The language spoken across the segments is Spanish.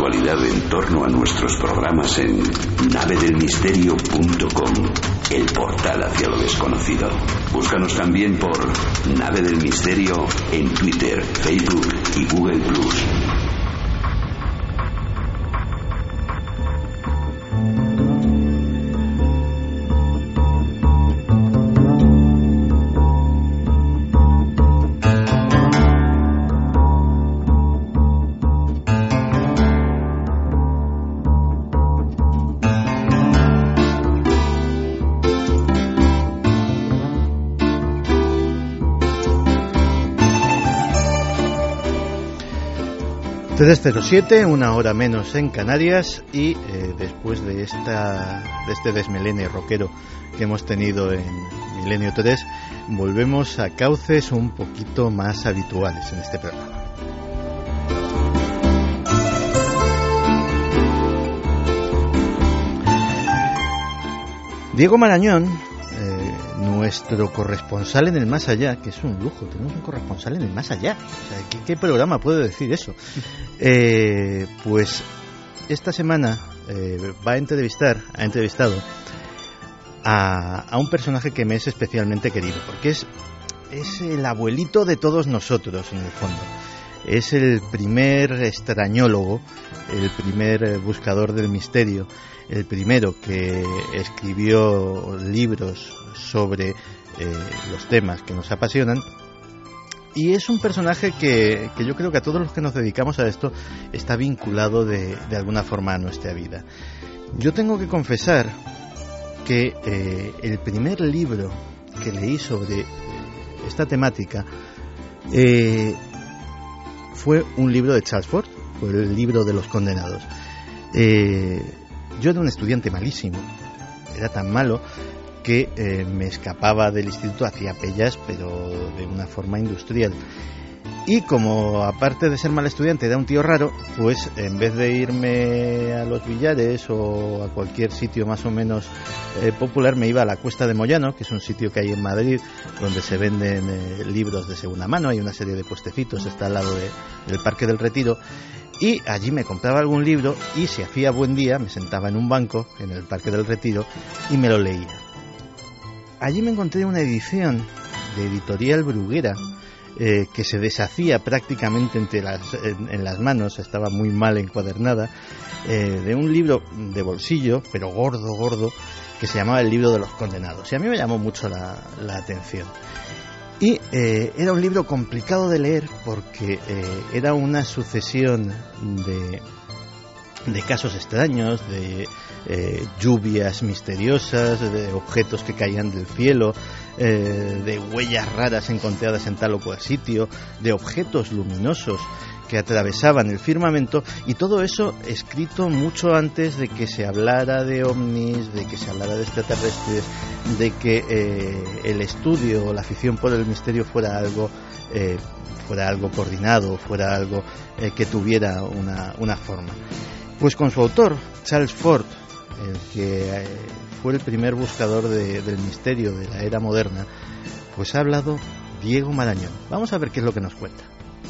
actualidad en torno a nuestros programas en navedelmisterio.com, el portal hacia lo desconocido. Búscanos también por Nave del Misterio en Twitter, Facebook y Google+. ...3:07, una hora menos en Canarias... ...y después de este desmelene rockero... ...que hemos tenido en Milenio 3... ...volvemos a cauces un poquito más habituales en este programa. Diego Marañón, nuestro corresponsal en el más allá, que es un lujo, tenemos un corresponsal en el más allá. O sea, ¿qué programa puede decir eso? Pues esta semana ha entrevistado a un personaje que me es especialmente querido, porque es el abuelito de todos nosotros, en el fondo. Es el primer extrañólogo, el primer buscador del misterio, el primero que escribió libros sobre los temas que nos apasionan. Y es un personaje que yo creo que a todos los que nos dedicamos a esto está vinculado de alguna forma a nuestra vida. Yo tengo que confesar que el primer libro que leí sobre esta temática fue un libro de Charles Fort, fue el libro de los condenados. Yo era un estudiante malísimo, era tan malo que me escapaba del instituto, hacía pellas, pero de una forma industrial. Y como aparte de ser mal estudiante era un tío raro, pues en vez de irme a los billares o a cualquier sitio más o menos popular, me iba a la Cuesta de Moyano, que es un sitio que hay en Madrid donde se venden libros de segunda mano. Hay una serie de puestecitos, está al lado del Parque del Retiro, y allí me compraba algún libro y si hacía buen día me sentaba en un banco en el Parque del Retiro y me lo leía. Allí me encontré una edición de Editorial Bruguera que se deshacía prácticamente en las manos, estaba muy mal encuadernada, de un libro de bolsillo, pero gordo, que se llamaba El libro de los condenados. Y a mí me llamó mucho la atención. Y era un libro complicado de leer porque era una sucesión de casos extraños, de lluvias misteriosas, de objetos que caían del cielo, de huellas raras encontradas en tal o cual sitio, de objetos luminosos que atravesaban el firmamento, y todo eso escrito mucho antes de que se hablara de ovnis, de que se hablara de extraterrestres, de que el estudio o la afición por el misterio fuera algo coordinado, fuera algo que tuviera una forma. Pues con su autor, Charles Fort, el que fue el primer buscador del misterio de la era moderna, pues ha hablado Diego Marañón. Vamos a ver qué es lo que nos cuenta.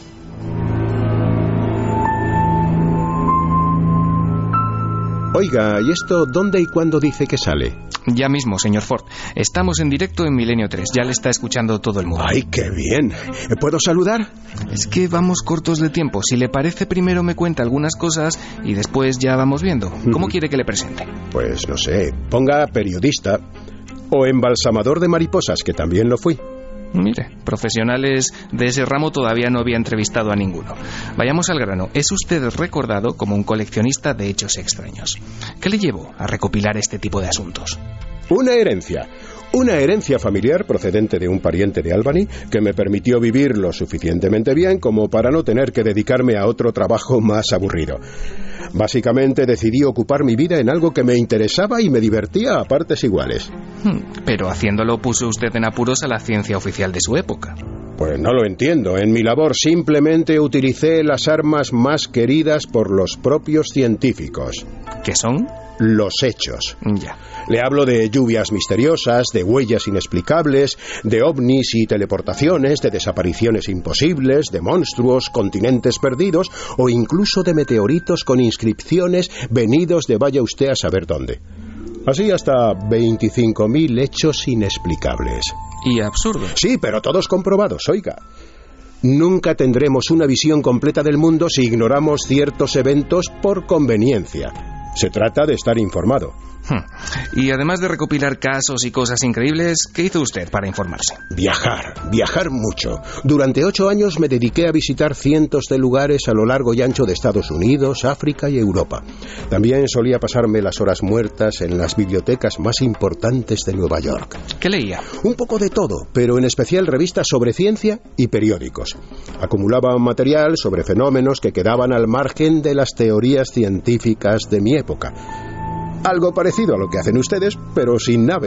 Oiga, ¿y esto dónde y cuándo dice que sale? Ya mismo, señor Ford. Estamos en directo en Milenio 3. Ya le está escuchando todo el mundo. ¡Ay, qué bien! ¿Puedo saludar? Es que vamos cortos de tiempo. Si le parece, primero me cuenta algunas cosas y después ya vamos viendo. ¿Cómo quiere que le presente? Pues no sé, ponga periodista o embalsamador de mariposas, que también lo fui. Mire, profesionales de ese ramo todavía no había entrevistado a ninguno. Vayamos al grano. Es usted recordado como un coleccionista de hechos extraños. ¿Qué le llevó a recopilar este tipo de asuntos? Una herencia familiar procedente de un pariente de Albany que me permitió vivir lo suficientemente bien como para no tener que dedicarme a otro trabajo más aburrido. Básicamente decidí ocupar mi vida en algo que me interesaba y me divertía a partes iguales. Pero haciéndolo puso usted en apuros a la ciencia oficial de su época. Pues no lo entiendo. En mi labor simplemente utilicé las armas más queridas por los propios científicos. ¿Qué son? los hechos. Ya. Le hablo de lluvias misteriosas, de huellas inexplicables, de ovnis y teleportaciones, de desapariciones imposibles, de monstruos, continentes perdidos o incluso de meteoritos con inscripciones venidos de vaya usted a saber dónde. Así hasta 25.000 hechos inexplicables. Y absurdos. Sí, pero todos comprobados, oiga. Nunca tendremos una visión completa del mundo si ignoramos ciertos eventos por conveniencia. Se trata de estar informado. Y además de recopilar casos y cosas increíbles, ¿qué hizo usted para informarse? Viajar mucho. Durante 8 años me dediqué a visitar cientos de lugares a lo largo y ancho de Estados Unidos, África y Europa. También solía pasarme las horas muertas en las bibliotecas más importantes de Nueva York. ¿Qué leía? Un poco de todo, pero en especial revistas sobre ciencia y periódicos. Acumulaba material sobre fenómenos que quedaban al margen de las teorías científicas de mi época. Algo parecido a lo que hacen ustedes, pero sin nave.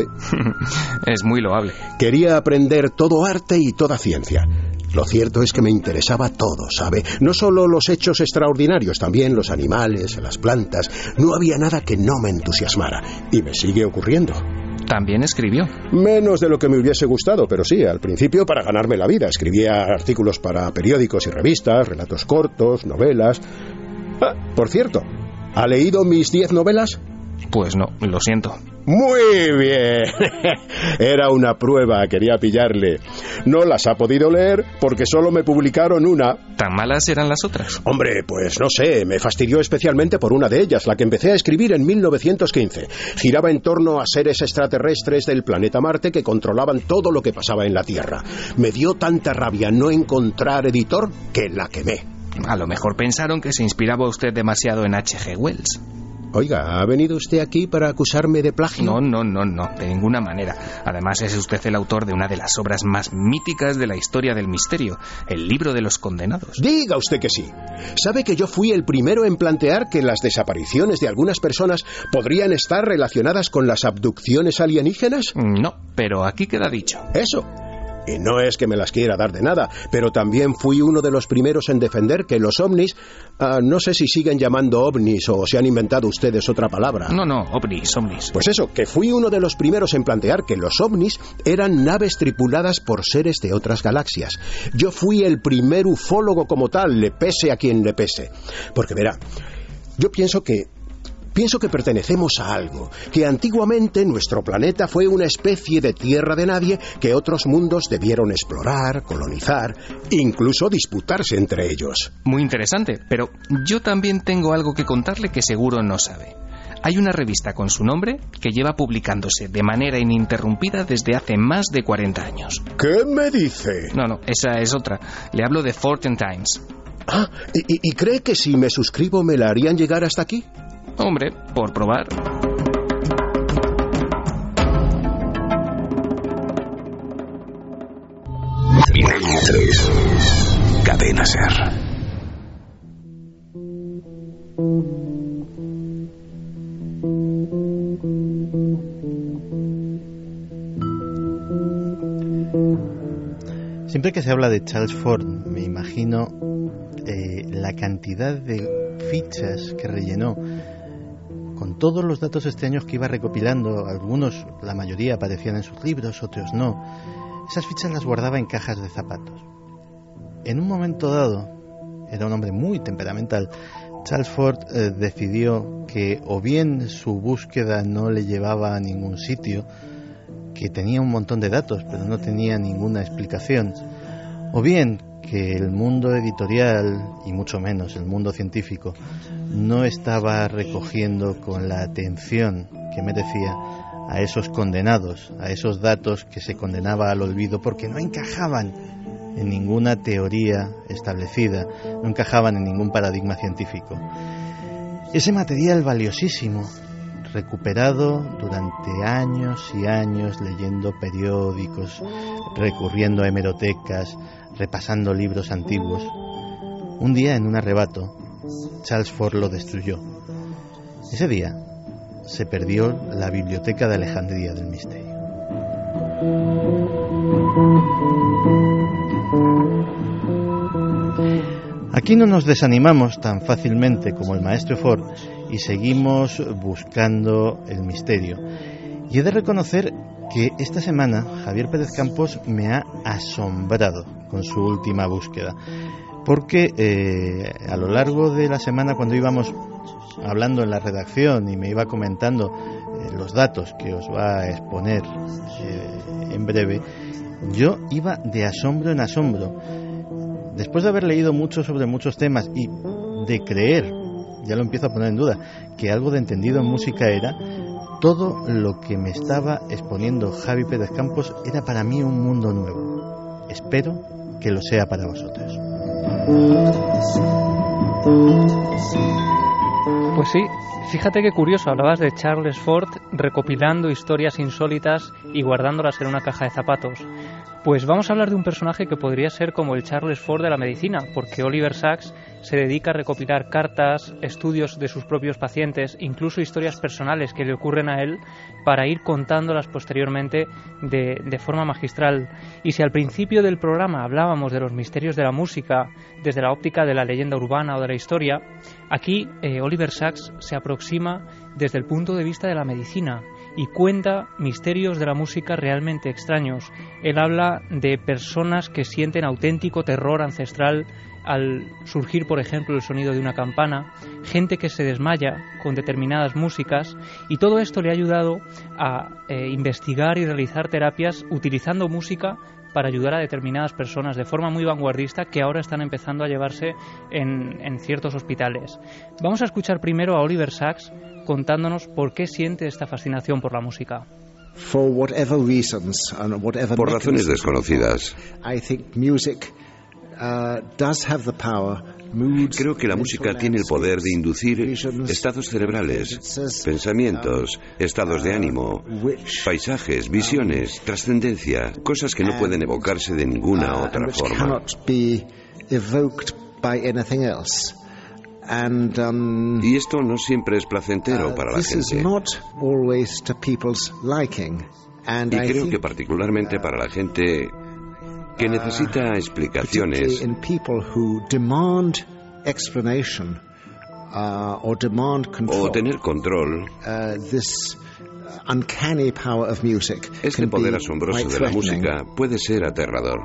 Es muy loable. Quería aprender todo arte y toda ciencia. Lo cierto es que me interesaba todo, ¿sabe? No solo los hechos extraordinarios, también los animales, las plantas. No había nada que no me entusiasmara. Y me sigue ocurriendo. ¿También escribió? Menos de lo que me hubiese gustado, pero sí, al principio para ganarme la vida. Escribía artículos para periódicos y revistas, relatos cortos, novelas. Por cierto, ¿ha leído mis 10 novelas? Pues no, lo siento. Muy bien. Era una prueba, quería pillarle. No las ha podido leer porque solo me publicaron una. ¿Tan malas eran las otras? Hombre, pues no sé, me fastidió especialmente por una de ellas, la que empecé a escribir en 1915. Giraba en torno a seres extraterrestres del planeta Marte que controlaban todo lo que pasaba en la Tierra. Me dio tanta rabia no encontrar editor que la quemé. A lo mejor pensaron que se inspiraba usted demasiado en H.G. Wells. Oiga, ¿ha venido usted aquí para acusarme de plagio? No, de ninguna manera. Además, es usted el autor de una de las obras más míticas de la historia del misterio, el libro de los condenados. Diga usted que sí. ¿Sabe que yo fui el primero en plantear que las desapariciones de algunas personas podrían estar relacionadas con las abducciones alienígenas? No, pero aquí queda dicho. Eso. Y no es que me las quiera dar de nada, pero también fui uno de los primeros en defender que los ovnis, no sé si siguen llamando ovnis o si han inventado ustedes otra palabra. No, ovnis. Pues eso, que fui uno de los primeros en plantear que los ovnis eran naves tripuladas por seres de otras galaxias. Yo fui el primer ufólogo como tal, le pese a quien le pese. Porque verá, yo pienso que pertenecemos a algo, que antiguamente nuestro planeta fue una especie de tierra de nadie que otros mundos debieron explorar, colonizar, incluso disputarse entre ellos. Muy interesante, pero yo también tengo algo que contarle que seguro no sabe. Hay una revista con su nombre que lleva publicándose de manera ininterrumpida desde hace más de 40 años. ¿Qué me dice? No, esa es otra. Le hablo de Fortean Times. ¿Y cree que si me suscribo me la harían llegar hasta aquí? Hombre, por probar. Milenio 3. Cadena Ser. Siempre que se habla de Charles Fort, me imagino la cantidad de fichas que rellenó con todos los datos extraños que iba recopilando. Algunos, la mayoría, aparecían en sus libros, otros no. Esas fichas las guardaba en cajas de zapatos. En un momento dado, era un hombre muy temperamental, Charles Fort decidió que o bien su búsqueda no le llevaba a ningún sitio, que tenía un montón de datos pero no tenía ninguna explicación, o bien que el mundo editorial, y mucho menos el mundo científico, no estaba recogiendo con la atención que merecía a esos condenados, a esos datos que se condenaba al olvido porque no encajaban en ninguna teoría establecida, no encajaban en ningún paradigma científico. Ese material valiosísimo, recuperado durante años y años leyendo periódicos, recurriendo a hemerotecas, repasando libros antiguos, un día en un arrebato Charles Fort lo destruyó. Ese día se perdió la Biblioteca de Alejandría del Misterio. Aquí no nos desanimamos tan fácilmente como el maestro Fort y seguimos buscando el misterio. Y he de reconocer que esta semana Javier Pérez Campos me ha asombrado con su última búsqueda, porque a lo largo de la semana, cuando íbamos hablando en la redacción y me iba comentando los datos que os va a exponer en breve, yo iba de asombro en asombro. Después de haber leído mucho sobre muchos temas y de creer, ya lo empiezo a poner en duda, que algo de entendido en música era, todo lo que me estaba exponiendo Javi Pérez Campos era para mí un mundo nuevo. Espero que lo sea para vosotros. Pues sí, fíjate qué curioso, hablabas de Charles Fort recopilando historias insólitas y guardándolas en una caja de zapatos. Pues vamos a hablar de un personaje que podría ser como el Charles Fort de la medicina, porque Oliver Sacks se dedica a recopilar cartas, estudios de sus propios pacientes, incluso historias personales que le ocurren a él, para ir contándolas posteriormente de forma magistral. Y si al principio del programa hablábamos de los misterios de la música desde la óptica de la leyenda urbana o de la historia, aquí Oliver Sacks se aproxima desde el punto de vista de la medicina y cuenta misterios de la música realmente extraños. Él habla de personas que sienten auténtico terror ancestral al surgir, por ejemplo, el sonido de una campana, gente que se desmaya con determinadas músicas, y todo esto le ha ayudado a investigar y realizar terapias utilizando música para ayudar a determinadas personas de forma muy vanguardista que ahora están empezando a llevarse en ciertos hospitales. Vamos a escuchar primero a Oliver Sacks contándonos por qué siente esta fascinación por la música. Por razones desconocidas, creo que la música tiene el poder de inducir estados cerebrales, pensamientos, estados de ánimo, paisajes, visiones, trascendencia, cosas que no pueden evocarse de ninguna otra forma. Y esto no siempre es placentero para la gente. Y creo que particularmente para la gente que necesita explicaciones o tener control, este poder asombroso de la música puede ser aterrador.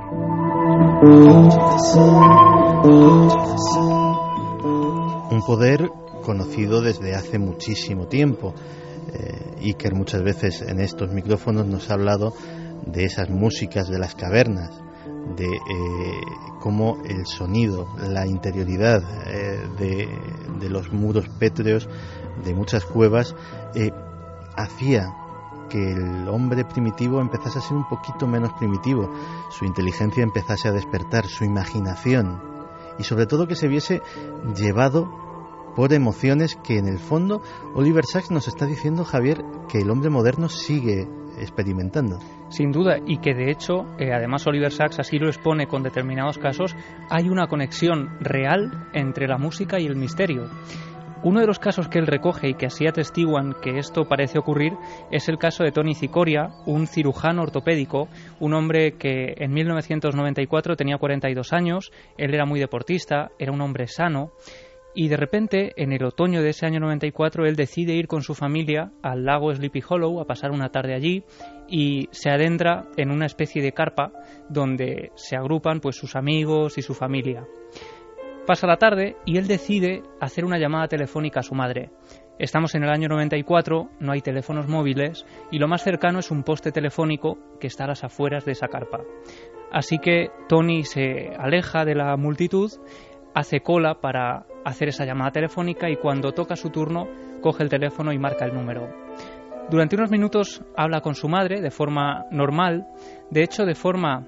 Un poder conocido desde hace muchísimo tiempo. Iker muchas veces en estos micrófonos nos ha hablado de esas músicas de las cavernas, de cómo el sonido, la interioridad de los muros pétreos de muchas cuevas hacía que el hombre primitivo empezase a ser un poquito menos primitivo, su inteligencia empezase a despertar, su imaginación, y sobre todo que se viese llevado por emociones que en el fondo Oliver Sacks nos está diciendo, Javier, que el hombre moderno sigue experimentando. Sin duda, y que de hecho, además Oliver Sacks así lo expone con determinados casos, hay una conexión real entre la música y el misterio. Uno de los casos que él recoge y que así atestiguan que esto parece ocurrir es el caso de Tony Cicoria, un cirujano ortopédico, un hombre que en 1994 tenía 42 años, él era muy deportista, era un hombre sano, y de repente, en el otoño de ese año 94, él decide ir con su familia al lago Sleepy Hollow a pasar una tarde allí y se adentra en una especie de carpa donde se agrupan pues sus amigos y su familia. Pasa la tarde y él decide hacer una llamada telefónica a su madre. Estamos en el año 94, no hay teléfonos móviles y lo más cercano es un poste telefónico que está a las afueras de esa carpa. Así que Tony se aleja de la multitud, hace cola para hacer esa llamada telefónica y cuando toca su turno coge el teléfono y marca el número. Durante unos minutos habla con su madre de forma normal, de hecho de forma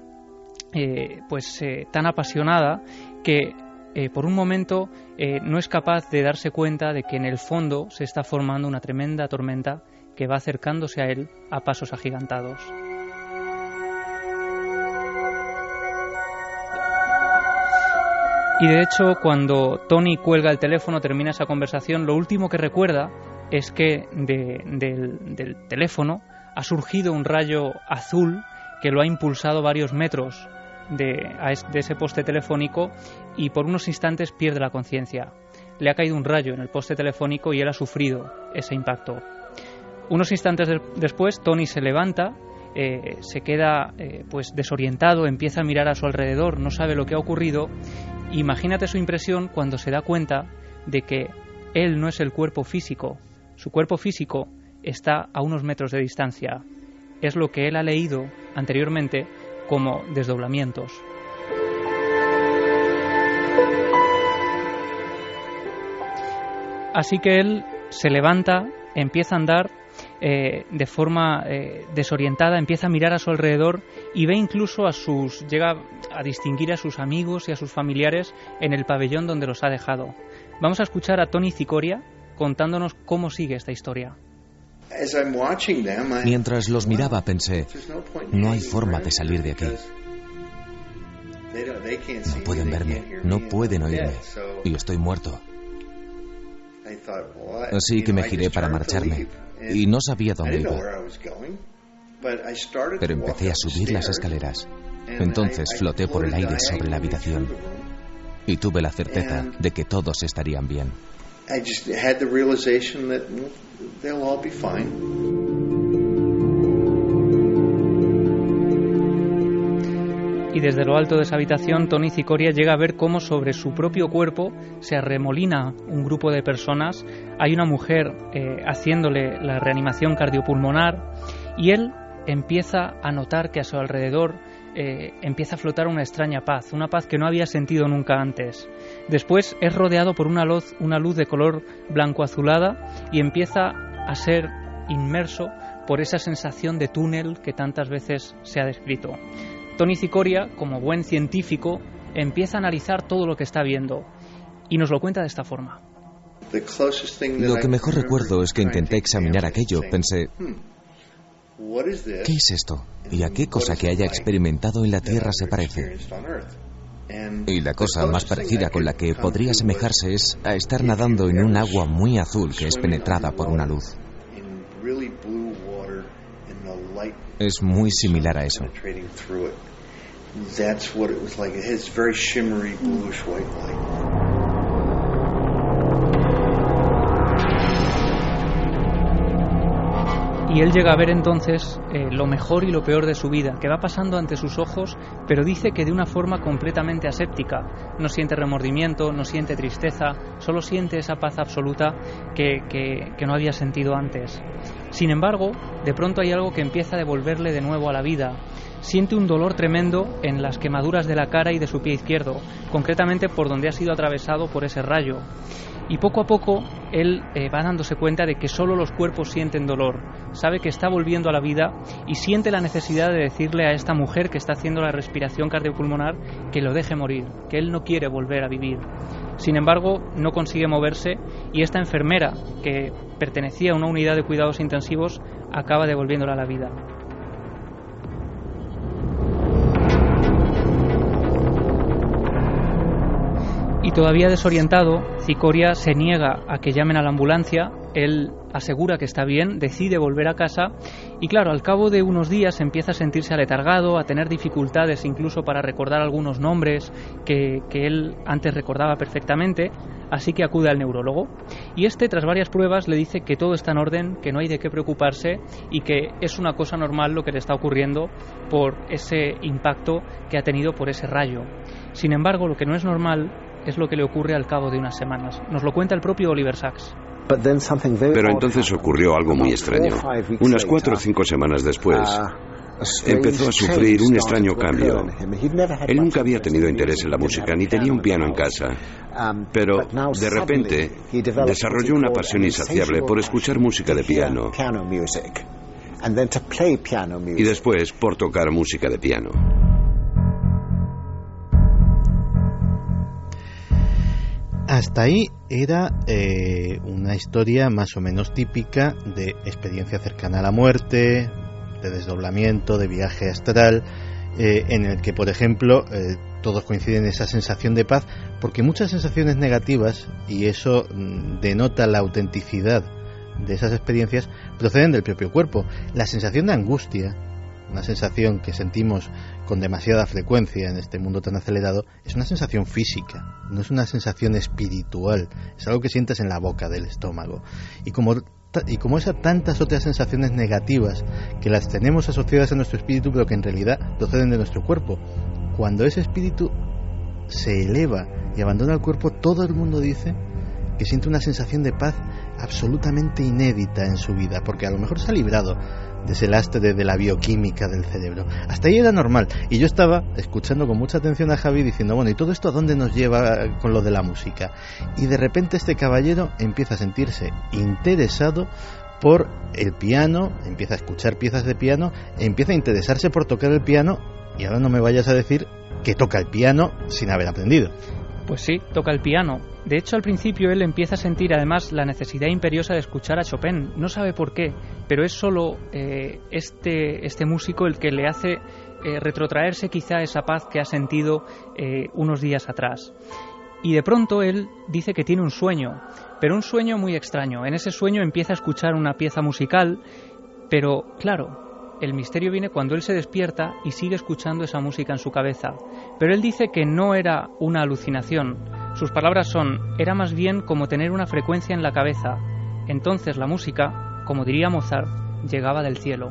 tan apasionada que por un momento no es capaz de darse cuenta de que en el fondo se está formando una tremenda tormenta que va acercándose a él a pasos agigantados. Y de hecho, cuando Tony cuelga el teléfono, termina esa conversación, lo último que recuerda es que del teléfono ha surgido un rayo azul que lo ha impulsado varios metros de ese poste telefónico y por unos instantes pierde la conciencia. le ha caído un rayo en el poste telefónico y él ha sufrido ese impacto. Unos instantes después, Tony se levanta, se queda pues desorientado, empieza a mirar a su alrededor, no sabe lo que ha ocurrido. Imagínate su impresión cuando se da cuenta de que él no es el cuerpo físico, su cuerpo físico está a unos metros de distancia. Es lo que él ha leído anteriormente como desdoblamientos. Así que él se levanta, empieza a andar de forma desorientada, empieza a mirar a su alrededor y ve incluso llega a distinguir a sus amigos y a sus familiares en el pabellón donde los ha dejado. Vamos a escuchar a Tony Cicoria contándonos cómo sigue esta historia. Mientras los miraba pensé, no hay forma de salir de aquí. No pueden verme, no pueden oírme, y estoy muerto. Así que me giré para marcharme, y no sabía dónde iba. Pero empecé a subir las escaleras. Entonces floté por el aire sobre la habitación, y tuve la certeza de que todos estarían bien. Y desde lo alto de esa habitación, Tony Cicoria llega a ver cómo sobre su propio cuerpo se arremolina un grupo de personas. Hay una mujer haciéndole la reanimación cardiopulmonar y él empieza a notar que a su alrededor empieza a flotar una extraña paz, una paz que no había sentido nunca antes. Después es rodeado por una luz de color blanco-azulada y empieza a ser inmerso por esa sensación de túnel que tantas veces se ha descrito. Tony Cicoria, como buen científico, empieza a analizar todo lo que está viendo y nos lo cuenta de esta forma. Lo que mejor recuerdo es que intenté examinar aquello. Pensé, ¿qué es esto? ¿Y a qué cosa que haya experimentado en la Tierra se parece? Y la cosa más parecida con la que podría asemejarse es a estar nadando en un agua muy azul que es penetrada por una luz. Es muy similar a eso. Y él llega a ver entonces lo mejor y lo peor de su vida, que va pasando ante sus ojos, pero dice que de una forma completamente aséptica. No siente remordimiento, no siente tristeza, solo siente esa paz absoluta que no había sentido antes. Sin embargo, de pronto hay algo que empieza a devolverle de nuevo a la vida. Siente un dolor tremendo en las quemaduras de la cara y de su pie izquierdo, concretamente por donde ha sido atravesado por ese rayo. Y poco a poco él va dándose cuenta de que solo los cuerpos sienten dolor. Sabe que está volviendo a la vida y siente la necesidad de decirle a esta mujer que está haciendo la respiración cardiopulmonar que lo deje morir, que él no quiere volver a vivir. Sin embargo, no consigue moverse y esta enfermera, que pertenecía a una unidad de cuidados intensivos, acaba devolviéndola a la vida. Y todavía desorientado, Cicoria se niega a que llamen a la ambulancia. Él asegura que está bien, decide volver a casa y claro, al cabo de unos días empieza a sentirse aletargado, a tener dificultades incluso para recordar algunos nombres que él antes recordaba perfectamente, así que acude al neurólogo y tras varias pruebas le dice que todo está en orden, que no hay de qué preocuparse y que es una cosa normal lo que le está ocurriendo por ese impacto que ha tenido por ese rayo. Sin embargo, lo que no es normal es lo que le ocurre al cabo de unas semanas. Nos lo cuenta el propio Oliver Sacks. Pero entonces ocurrió algo muy extraño. Unas 4 o 5 semanas después, empezó a sufrir un extraño cambio. Él nunca había tenido interés en la música, ni tenía un piano en casa. Pero, de repente, desarrolló una pasión insaciable por escuchar música de piano. Y después, por tocar música de piano. Hasta ahí era una historia más o menos típica de experiencia cercana a la muerte, de desdoblamiento, de viaje astral, en el que, por ejemplo, todos coinciden en esa sensación de paz, porque muchas sensaciones negativas, y eso denota la autenticidad de esas experiencias, proceden del propio cuerpo. La sensación de angustia una sensación que sentimos con demasiada frecuencia en este mundo tan acelerado, es una sensación física, no es una sensación espiritual, es algo que sientes en la boca del estómago. Y como esas tantas otras sensaciones negativas que las tenemos asociadas a nuestro espíritu, pero que en realidad proceden de nuestro cuerpo, cuando ese espíritu se eleva y abandona el cuerpo, todo el mundo dice que siente una sensación de paz absolutamente inédita en su vida, porque a lo mejor se ha librado de ese lastre de la bioquímica del cerebro. Hasta ahí era normal, y yo estaba escuchando con mucha atención a Javi diciendo, bueno, ¿y todo esto a dónde nos lleva con lo de la música? Y de repente este caballero empieza a sentirse interesado por el piano, empieza a escuchar piezas de piano, empieza a interesarse por tocar el piano, y ahora no me vayas a decir que toca el piano sin haber aprendido. Pues sí, toca el piano. De hecho, al principio él empieza a sentir además la necesidad imperiosa de escuchar a Chopin. No sabe por qué, pero es solo este músico el que le hace retrotraerse quizá esa paz que ha sentido unos días atrás. Y de pronto él dice que tiene un sueño, pero un sueño muy extraño. En ese sueño empieza a escuchar una pieza musical, pero claro, el misterio viene cuando él se despierta y sigue escuchando esa música en su cabeza. Pero él dice que no era una alucinación. Sus palabras son, era más bien como tener una frecuencia en la cabeza. Entonces la música, como diría Mozart, llegaba del cielo.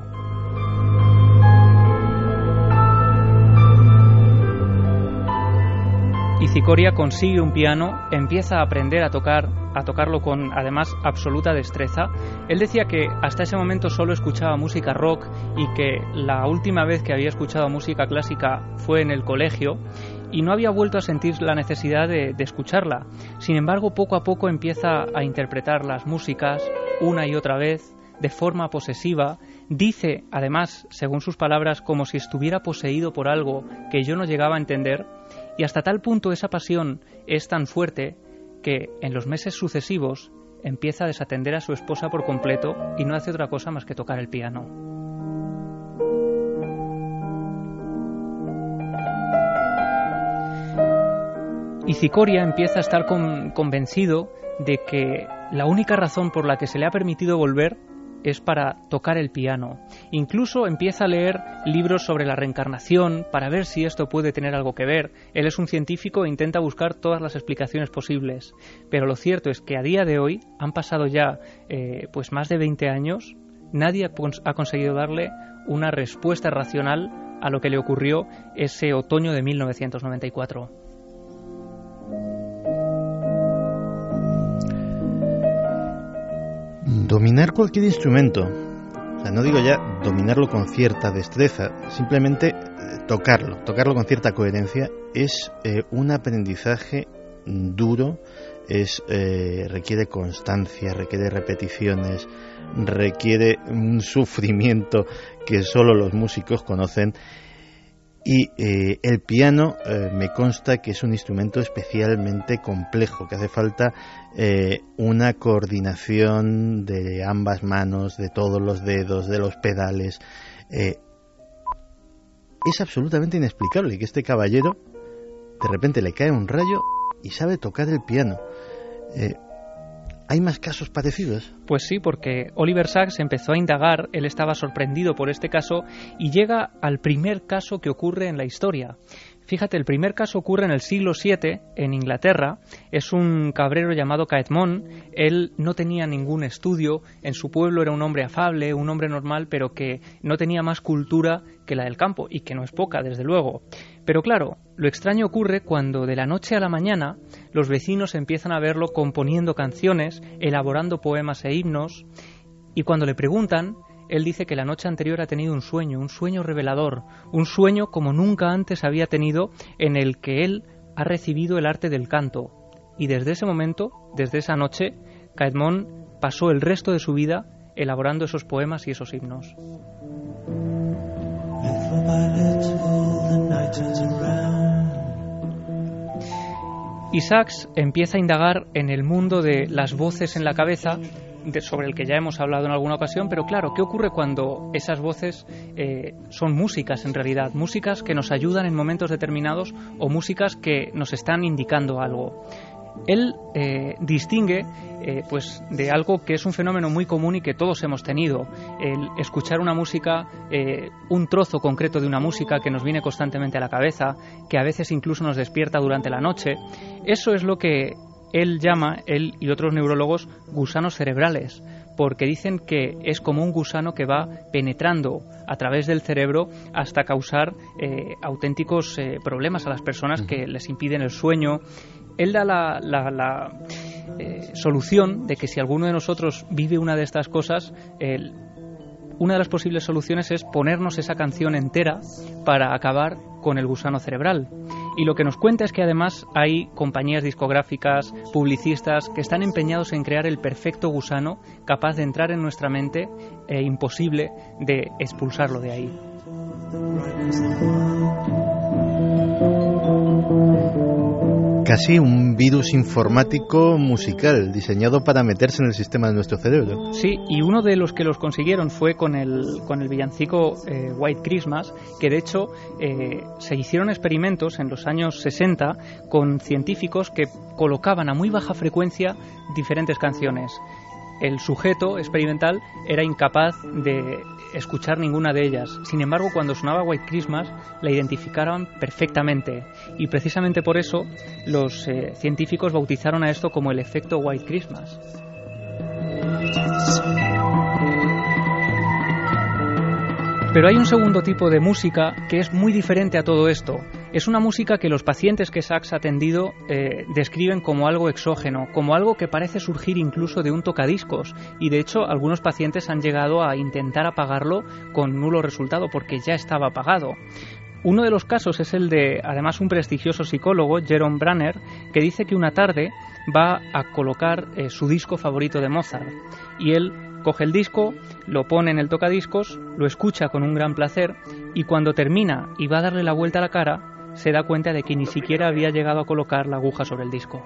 Y Cicoria consigue un piano, empieza a aprender a tocarlo con, además, absoluta destreza. Él decía que hasta ese momento solo escuchaba música rock y que la última vez que había escuchado música clásica fue en el colegio y no había vuelto a sentir la necesidad de escucharla. Sin embargo, poco a poco empieza a interpretar las músicas una y otra vez, de forma posesiva. Dice, además, según sus palabras, como si estuviera poseído por algo que yo no llegaba a entender. Y hasta tal punto esa pasión es tan fuerte que en los meses sucesivos empieza a desatender a su esposa por completo y no hace otra cosa más que tocar el piano. Y Cicoria empieza a estar convencido de que la única razón por la que se le ha permitido volver es para tocar el piano. Incluso empieza a leer libros sobre la reencarnación para ver si esto puede tener algo que ver. Él es un científico e intenta buscar todas las explicaciones posibles. Pero lo cierto es que a día de hoy, han pasado ya pues más de 20 años, nadie ha conseguido darle una respuesta racional a lo que le ocurrió ese otoño de 1994. Dominar cualquier instrumento, o sea, no digo ya dominarlo con cierta destreza, simplemente tocarlo con cierta coherencia, es un aprendizaje duro, requiere constancia, requiere repeticiones, requiere un sufrimiento que solo los músicos conocen. Y el piano me consta que es un instrumento especialmente complejo, que hace falta una coordinación de ambas manos, de todos los dedos, de los pedales. Es absolutamente inexplicable que este caballero de repente le cae un rayo y sabe tocar el piano. ¿Hay más casos parecidos? Pues sí, porque Oliver Sacks empezó a indagar, él estaba sorprendido por este caso y llega al primer caso que ocurre en la historia. Fíjate, el primer caso ocurre en el siglo VII, en Inglaterra. Es un cabrero llamado Caedmon. Él no tenía ningún estudio, en su pueblo era un hombre afable, un hombre normal, pero que no tenía más cultura que la del campo, y que no es poca, desde luego. Pero claro, lo extraño ocurre cuando de la noche a la mañana los vecinos empiezan a verlo componiendo canciones, elaborando poemas e himnos, y cuando le preguntan, él dice que la noche anterior ha tenido un sueño revelador, un sueño como nunca antes había tenido, en el que él ha recibido el arte del canto. Y desde ese momento, desde esa noche, Caedmon pasó el resto de su vida elaborando esos poemas y esos himnos. Y Sacks empieza a indagar en el mundo de las voces en la cabeza, sobre el que ya hemos hablado en alguna ocasión, pero claro, ¿qué ocurre cuando esas voces son músicas en realidad? Músicas que nos ayudan en momentos determinados o músicas que nos están indicando algo. Él distingue pues de algo que es un fenómeno muy común y que todos hemos tenido, el escuchar una música, un trozo concreto de una música que nos viene constantemente a la cabeza, que a veces incluso nos despierta durante la noche. Eso es lo que él llama, él y otros neurólogos, gusanos cerebrales, porque dicen que es como un gusano que va penetrando a través del cerebro hasta causar auténticos problemas a las personas que les impiden el sueño. Él da la solución de que si alguno de nosotros vive una de estas cosas, una de las posibles soluciones es ponernos esa canción entera para acabar con el gusano cerebral. Y lo que nos cuenta es que además hay compañías discográficas, publicistas, que están empeñados en crear el perfecto gusano capaz de entrar en nuestra mente e imposible de expulsarlo de ahí. Casi un virus informático musical diseñado para meterse en el sistema de nuestro cerebro. Sí, y uno de los que los consiguieron fue con el villancico White Christmas, que de hecho se hicieron experimentos en los años 60 con científicos que colocaban a muy baja frecuencia diferentes canciones. El sujeto experimental era incapaz de escuchar ninguna de ellas. Sin embargo, cuando sonaba White Christmas, la identificaron perfectamente. Y precisamente por eso los científicos bautizaron a esto como el efecto White Christmas. Pero hay un segundo tipo de música que es muy diferente a todo esto. Es una música que los pacientes que Sachs ha atendido describen como algo exógeno, como algo que parece surgir incluso de un tocadiscos. Y de hecho, algunos pacientes han llegado a intentar apagarlo con nulo resultado porque ya estaba apagado. Uno de los casos es el de, además, un prestigioso psicólogo, Jerome Branner, que dice que una tarde va a colocar su disco favorito de Mozart. Y él coge el disco, lo pone en el tocadiscos, lo escucha con un gran placer y cuando termina y va a darle la vuelta a la cara, se da cuenta de que ni siquiera había llegado a colocar la aguja sobre el disco.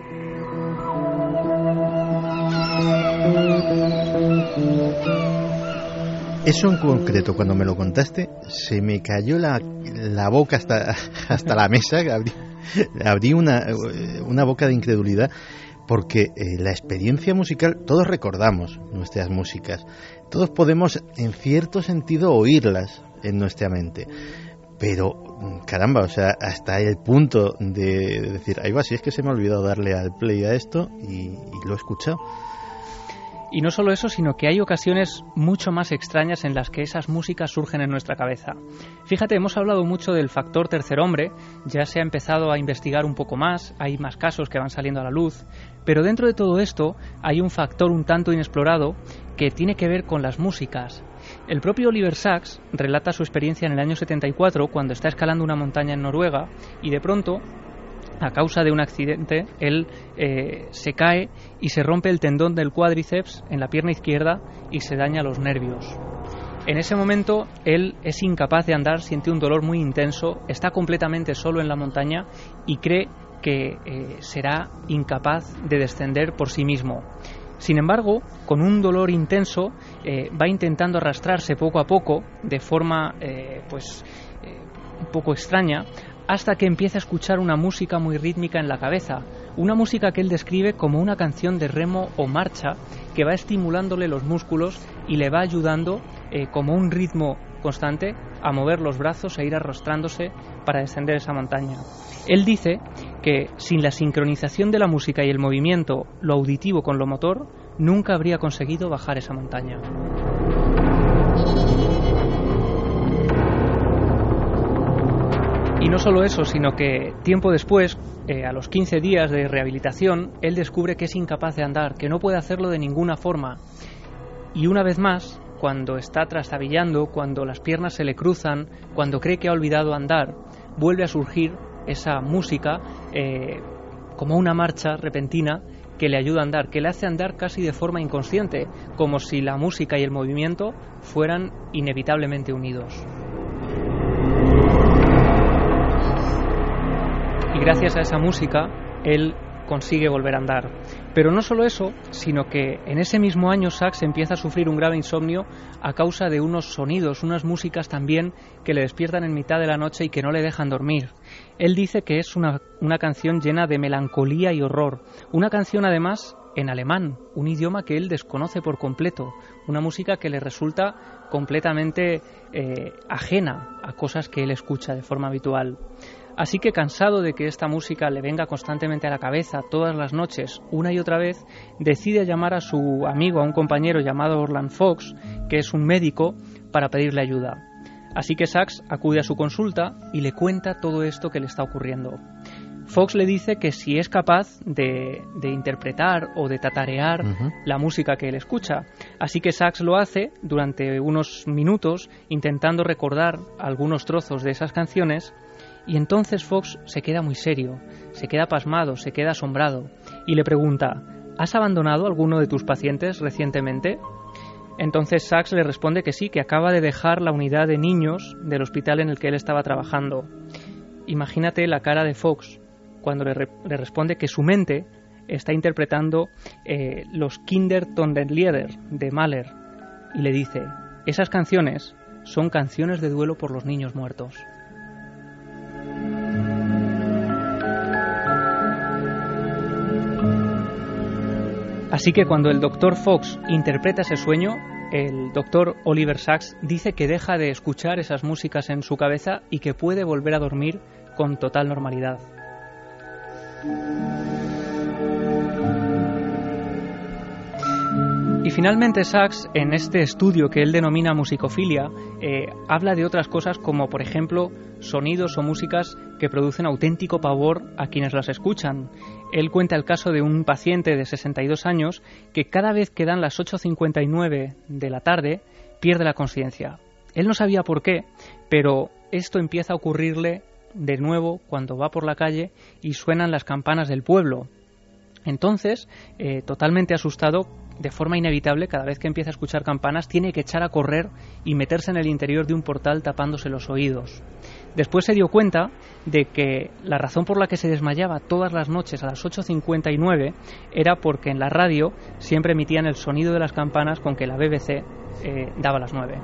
Eso en concreto, cuando me lo contaste, se me cayó la boca hasta la mesa, abrí una boca de incredulidad. Porque la experiencia musical, todos recordamos nuestras músicas, todos podemos en cierto sentido oírlas en nuestra mente, pero caramba, o sea, hasta el punto de decir, ahí va, si es que se me ha olvidado darle al play a esto y lo he escuchado. Y no solo eso, sino que hay ocasiones mucho más extrañas en las que esas músicas surgen en nuestra cabeza. Fíjate, hemos hablado mucho del factor tercer hombre, ya se ha empezado a investigar un poco más, hay más casos que van saliendo a la luz, pero dentro de todo esto hay un factor un tanto inexplorado que tiene que ver con las músicas. El propio Oliver Sacks relata su experiencia en el año 74 cuando está escalando una montaña en Noruega y de pronto, a causa de un accidente, él se cae y se rompe el tendón del cuádriceps en la pierna izquierda y se daña los nervios. En ese momento él es incapaz de andar, siente un dolor muy intenso, está completamente solo en la montaña y cree que será incapaz de descender por sí mismo. Sin embargo, con un dolor intenso, va intentando arrastrarse poco a poco, de forma un poco extraña, hasta que empieza a escuchar una música muy rítmica en la cabeza, una música que él describe como una canción de remo o marcha que va estimulándole los músculos y le va ayudando como un ritmo constante a mover los brazos e ir arrastrándose para descender esa montaña. Él dice que sin la sincronización de la música y el movimiento, lo auditivo con lo motor, nunca habría conseguido bajar esa montaña. Y no solo eso, sino que tiempo después, a los 15 días de rehabilitación, él descubre que es incapaz de andar, que no puede hacerlo de ninguna forma. Y una vez más, cuando está trastabillando, cuando las piernas se le cruzan, cuando cree que ha olvidado andar, vuelve a surgir esa música como una marcha repentina que le ayuda a andar, que le hace andar casi de forma inconsciente, como si la música y el movimiento fueran inevitablemente unidos. Y gracias a esa música, él consigue volver a andar. Pero no solo eso, sino que en ese mismo año Sachs empieza a sufrir un grave insomnio a causa de unos sonidos, unas músicas también que le despiertan en mitad de la noche y que no le dejan dormir. Él dice que es una canción llena de melancolía y horror, una canción además en alemán, un idioma que él desconoce por completo, una música que le resulta completamente ajena a cosas que él escucha de forma habitual. Así que, cansado de que esta música le venga constantemente a la cabeza todas las noches, una y otra vez, decide llamar a su amigo, a un compañero llamado Orland Fox, que es un médico, para pedirle ayuda. Así que Sachs acude a su consulta y le cuenta todo esto que le está ocurriendo. Fox le dice que si es capaz de interpretar o de tatarear la música que él escucha. Así que Sachs lo hace durante unos minutos, intentando recordar algunos trozos de esas canciones. Y entonces Fox se queda muy serio, se queda pasmado, se queda asombrado y le pregunta: ¿has abandonado a alguno de tus pacientes recientemente? Entonces Sachs le responde que sí, que acaba de dejar la unidad de niños del hospital en el que él estaba trabajando. Imagínate la cara de Fox cuando le responde que su mente está interpretando los Kindertotenlieder de Mahler y le dice: esas canciones son canciones de duelo por los niños muertos. Así que cuando el Dr. Fox interpreta ese sueño, el Dr. Oliver Sacks dice que deja de escuchar esas músicas en su cabeza y que puede volver a dormir con total normalidad. Y finalmente Sacks, en este estudio que él denomina musicofilia, habla de otras cosas como, por ejemplo, sonidos o músicas que producen auténtico pavor a quienes las escuchan. Él cuenta el caso de un paciente de 62 años que cada vez que dan las 8:59 de la tarde pierde la conciencia. Él no sabía por qué, pero esto empieza a ocurrirle de nuevo cuando va por la calle y suenan las campanas del pueblo. Entonces, totalmente asustado, de forma inevitable, cada vez que empieza a escuchar campanas, tiene que echar a correr y meterse en el interior de un portal tapándose los oídos. Después se dio cuenta de que la razón por la que se desmayaba todas las noches a las 8:59 era porque en la radio siempre emitían el sonido de las campanas con que la BBC daba las 9.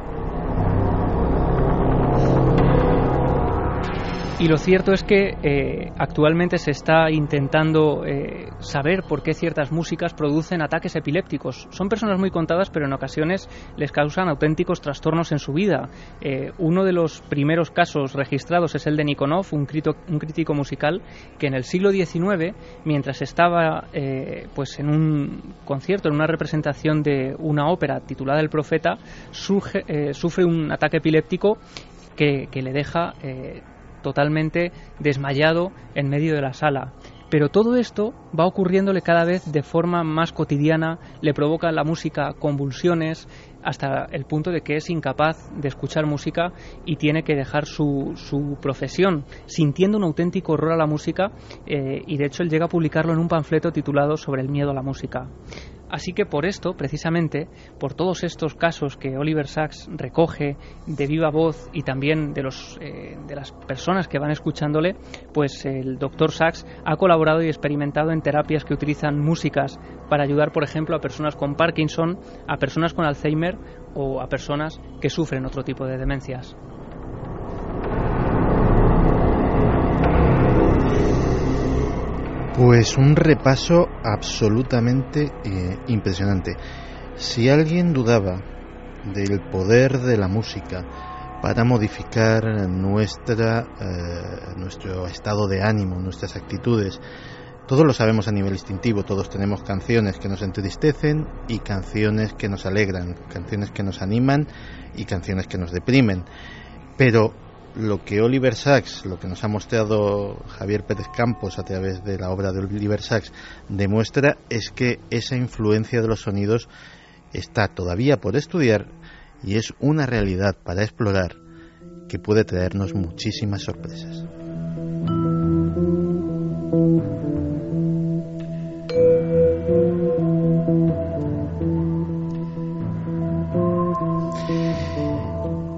Y lo cierto es que actualmente se está intentando saber por qué ciertas músicas producen ataques epilépticos. Son personas muy contadas, pero en ocasiones les causan auténticos trastornos en su vida. Uno de los primeros casos registrados es el de Nikonov, un crítico musical que en el siglo XIX, mientras estaba pues en un concierto, en una representación de una ópera titulada El Profeta, sufre un ataque epiléptico que le deja totalmente desmayado en medio de la sala. Pero todo esto va ocurriéndole cada vez de forma más cotidiana, le provoca la música convulsiones, hasta el punto de que es incapaz de escuchar música y tiene que dejar su profesión, sintiendo un auténtico horror a la música, y de hecho él llega a publicarlo en un panfleto titulado Sobre el miedo a la música. Así que por esto, precisamente, por todos estos casos que Oliver Sacks recoge de viva voz y también de las personas que van escuchándole, pues el Dr. Sacks ha colaborado y experimentado en terapias que utilizan músicas para ayudar, por ejemplo, a personas con Parkinson, a personas con Alzheimer o a personas que sufren otro tipo de demencias. Pues un repaso absolutamente impresionante. Si alguien dudaba del poder de la música para modificar nuestro estado de ánimo, nuestras actitudes, todos lo sabemos a nivel instintivo, todos tenemos canciones que nos entristecen y canciones que nos alegran, canciones que nos animan y canciones que nos deprimen. Pero lo que Oliver Sacks, lo que nos ha mostrado Javier Pérez Campos a través de la obra de Oliver Sacks, demuestra es que esa influencia de los sonidos está todavía por estudiar y es una realidad para explorar que puede traernos muchísimas sorpresas.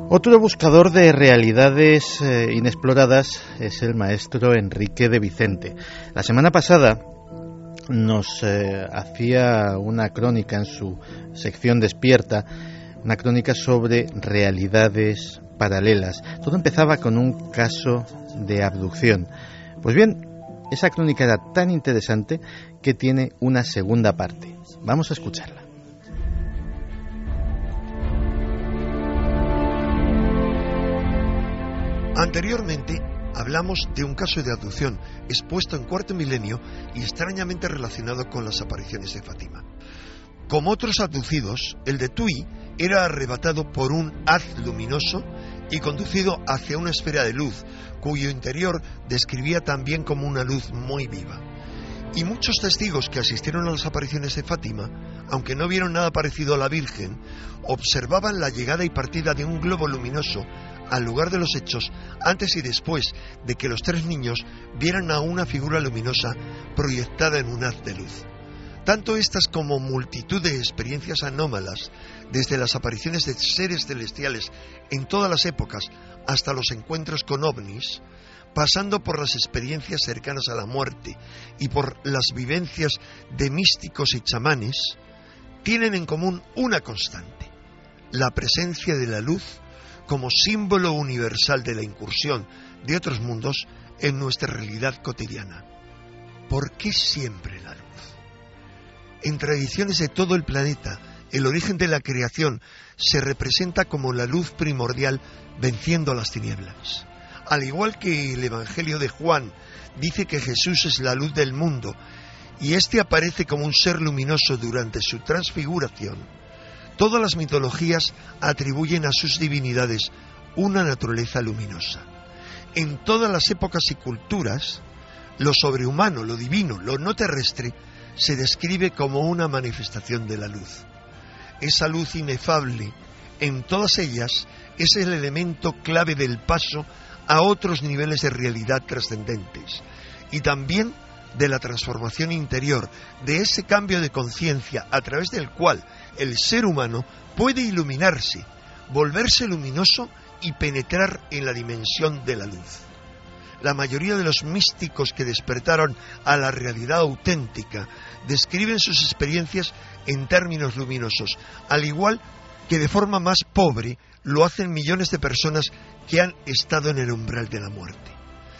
Otro buscador de realidades inexploradas es el maestro Enrique de Vicente. La semana pasada nos hacía una crónica en su sección Despierta, una crónica sobre realidades paralelas. Todo empezaba con un caso de abducción. Pues bien, esa crónica era tan interesante que tiene una segunda parte. Vamos a escucharla. Anteriormente hablamos de un caso de abducción expuesto en Cuarto Milenio y extrañamente relacionado con las apariciones de Fátima. Como otros abducidos, el de Tui era arrebatado por un haz luminoso y conducido hacia una esfera de luz, cuyo interior describía también como una luz muy viva. Y muchos testigos que asistieron a las apariciones de Fátima, aunque no vieron nada parecido a la Virgen, observaban la llegada y partida de un globo luminoso al lugar de los hechos antes y después de que los tres niños vieran a una figura luminosa proyectada en un haz de luz. Tanto estas como multitud de experiencias anómalas, desde las apariciones de seres celestiales en todas las épocas hasta los encuentros con ovnis, pasando por las experiencias cercanas a la muerte y por las vivencias de místicos y chamanes, tienen en común una constante: la presencia de la luz como símbolo universal de la incursión de otros mundos en nuestra realidad cotidiana. ¿Por qué siempre la luz? En tradiciones de todo el planeta, el origen de la creación se representa como la luz primordial venciendo las tinieblas. Al igual que el Evangelio de Juan dice que Jesús es la luz del mundo y éste aparece como un ser luminoso durante su transfiguración, todas las mitologías atribuyen a sus divinidades una naturaleza luminosa. En todas las épocas y culturas, lo sobrehumano, lo divino, lo no terrestre, se describe como una manifestación de la luz. Esa luz inefable, en todas ellas, es el elemento clave del paso a otros niveles de realidad trascendentes y también de la transformación interior, de ese cambio de conciencia a través del cual el ser humano puede iluminarse, volverse luminoso y penetrar en la dimensión de la luz. La mayoría de los místicos que despertaron a la realidad auténtica describen sus experiencias en términos luminosos, al igual que de forma más pobre lo hacen millones de personas que han estado en el umbral de la muerte.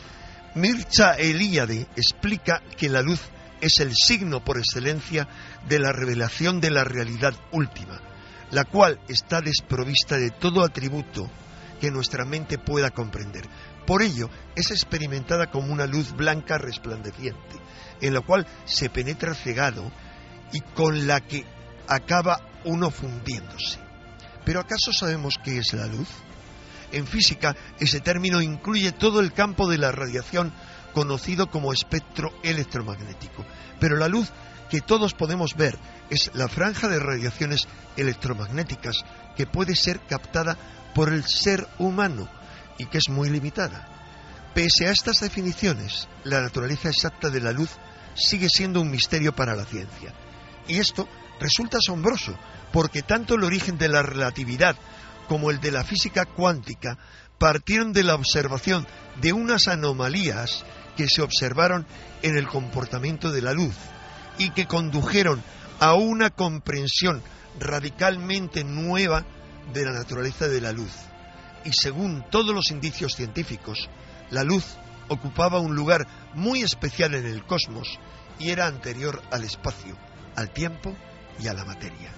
Mircea Eliade explica que la luz es el signo por excelencia de la revelación de la realidad última, la cual está desprovista de todo atributo que nuestra mente pueda comprender. Por ello, es experimentada como una luz blanca resplandeciente, en la cual se penetra cegado y con la que acaba uno fundiéndose. ¿Pero acaso sabemos qué es la luz? En física, ese término incluye todo el campo de la radiación conocido como espectro electromagnético. Pero la luz que todos podemos ver es la franja de radiaciones electromagnéticas que puede ser captada por el ser humano y que es muy limitada. Pese a estas definiciones, la naturaleza exacta de la luz sigue siendo un misterio para la ciencia. Y esto resulta asombroso, porque tanto el origen de la relatividad como el de la física cuántica partieron de la observación de unas anomalías que se observaron en el comportamiento de la luz y que condujeron a una comprensión radicalmente nueva de la naturaleza de la luz. Y según todos los indicios científicos, la luz ocupaba un lugar muy especial en el cosmos y era anterior al espacio, al tiempo y a la materia.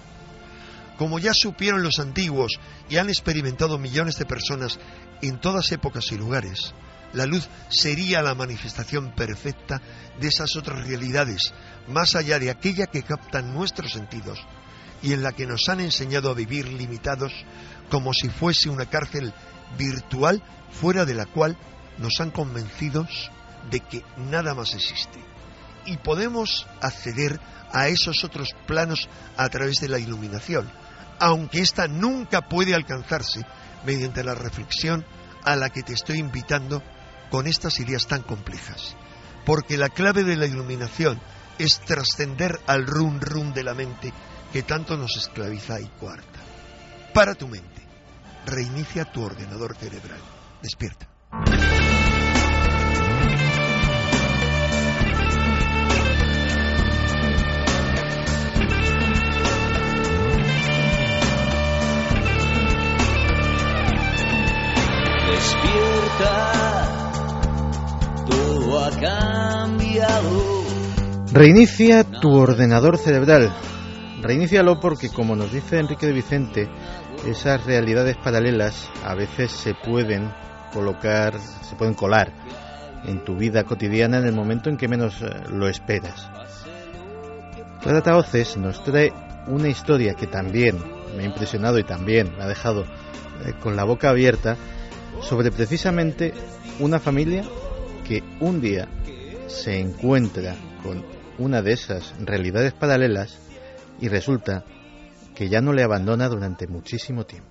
Como ya supieron los antiguos y han experimentado millones de personas en todas épocas y lugares, la luz sería la manifestación perfecta de esas otras realidades, más allá de aquella que captan nuestros sentidos y en la que nos han enseñado a vivir limitados como si fuese una cárcel virtual fuera de la cual nos han convencido de que nada más existe. Y podemos acceder a esos otros planos a través de la iluminación, aunque ésta nunca puede alcanzarse mediante la reflexión a la que te estoy invitando con estas ideas tan complejas. Porque la clave de la iluminación es trascender al rum rum de la mente que tanto nos esclaviza y coarta. Para tu mente, reinicia tu ordenador cerebral. Despierta. Despierta, todo ha cambiado. Reinicia tu ordenador cerebral. Reinícialo porque, como nos dice Enrique de Vicente, esas realidades paralelas a veces se pueden colar en tu vida cotidiana en el momento en que menos lo esperas. Clara Tahoces nos trae una historia que también me ha impresionado y también me ha dejado con la boca abierta, sobre precisamente una familia que un día se encuentra con una de esas realidades paralelas y resulta que ya no le abandona durante muchísimo tiempo.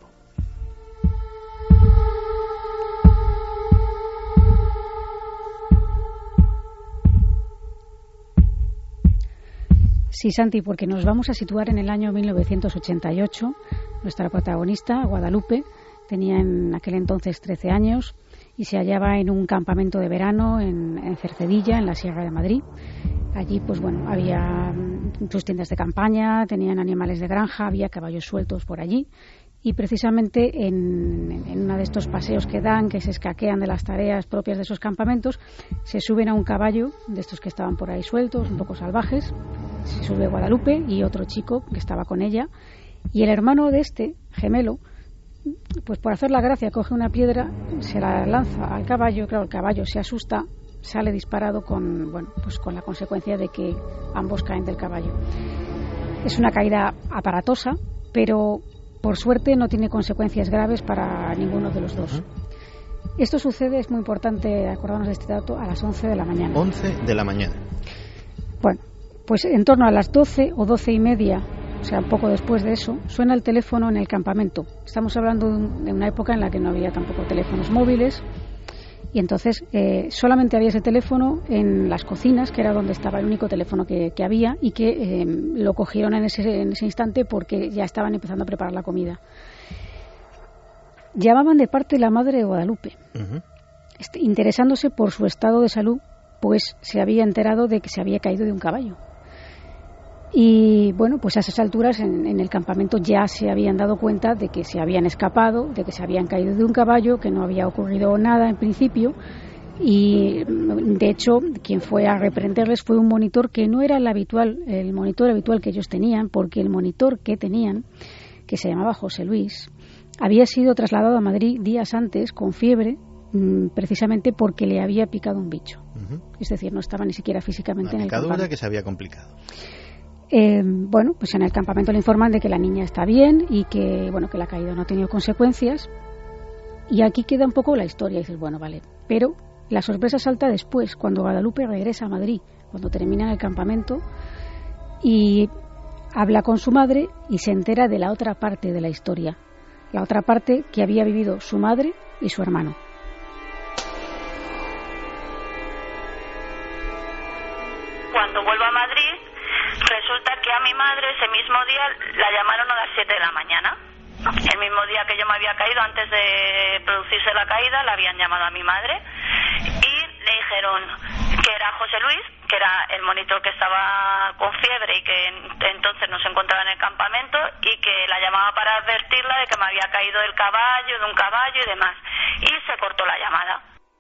Sí, Santi, porque nos vamos a situar en el año 1988. Nuestra protagonista, Guadalupe, tenía en aquel entonces 13 años y se hallaba en un campamento de verano en Cercedilla, en la Sierra de Madrid. Allí, pues bueno, había sus tiendas de campaña, tenían animales de granja, había caballos sueltos por allí. Y precisamente en uno de estos paseos que dan, que se escaquean de las tareas propias de esos campamentos, se suben a un caballo de estos que estaban por ahí sueltos, un poco salvajes. Se sube Guadalupe y otro chico que estaba con ella. Y el hermano de este, gemelo, pues por hacer la gracia, coge una piedra, se la lanza al caballo. Claro, el caballo se asusta, sale disparado con la consecuencia de que ambos caen del caballo. Es una caída aparatosa, pero por suerte no tiene consecuencias graves para ninguno de los dos. Esto sucede, es muy importante acordarnos de este dato, a las 11 de la mañana. 11 de la mañana. Bueno, pues en torno a las 12 o 12 y media, o sea, un poco después de eso, suena el teléfono en el campamento. Estamos hablando de una época en la que no había tampoco teléfonos móviles. Y entonces solamente había ese teléfono en las cocinas, que era donde estaba el único teléfono que había, y que lo cogieron en ese instante porque ya estaban empezando a preparar la comida. Llamaban de parte de la madre de Guadalupe, interesándose por su estado de salud, pues se había enterado de que se había caído de un caballo. Y bueno, pues a esas alturas en el campamento ya se habían dado cuenta de que se habían escapado, de que se habían caído de un caballo, que no había ocurrido nada en principio. Y de hecho quien fue a reprenderles fue un monitor que no era el monitor habitual que ellos tenían, porque el monitor que tenían, que se llamaba José Luis, había sido trasladado a Madrid días antes con fiebre, precisamente porque le había picado un bicho. Es decir, no estaba ni siquiera físicamente en el campamento. Una picadura que se había complicado. Bueno, pues en el campamento le informan de que la niña está bien y que, bueno, que la caída no ha tenido consecuencias. Y aquí queda un poco la historia. Y dices, bueno, vale. Pero la sorpresa salta después, cuando Guadalupe regresa a Madrid, cuando termina el campamento, y habla con su madre y se entera de la otra parte de la historia. La otra parte que había vivido su madre y su hermano. Cuando vuelvo a Madrid, resulta que a mi madre ese mismo día la llamaron a las 7 de la mañana. El mismo día que yo me había caído, antes de producirse la caída, la habían llamado a mi madre y le dijeron que era José Luis, que era el monitor que estaba con fiebre y que entonces no se encontraba en el campamento, y que la llamaba para advertirla de que me había caído del caballo, de un caballo y demás. Y se cortó la llamada.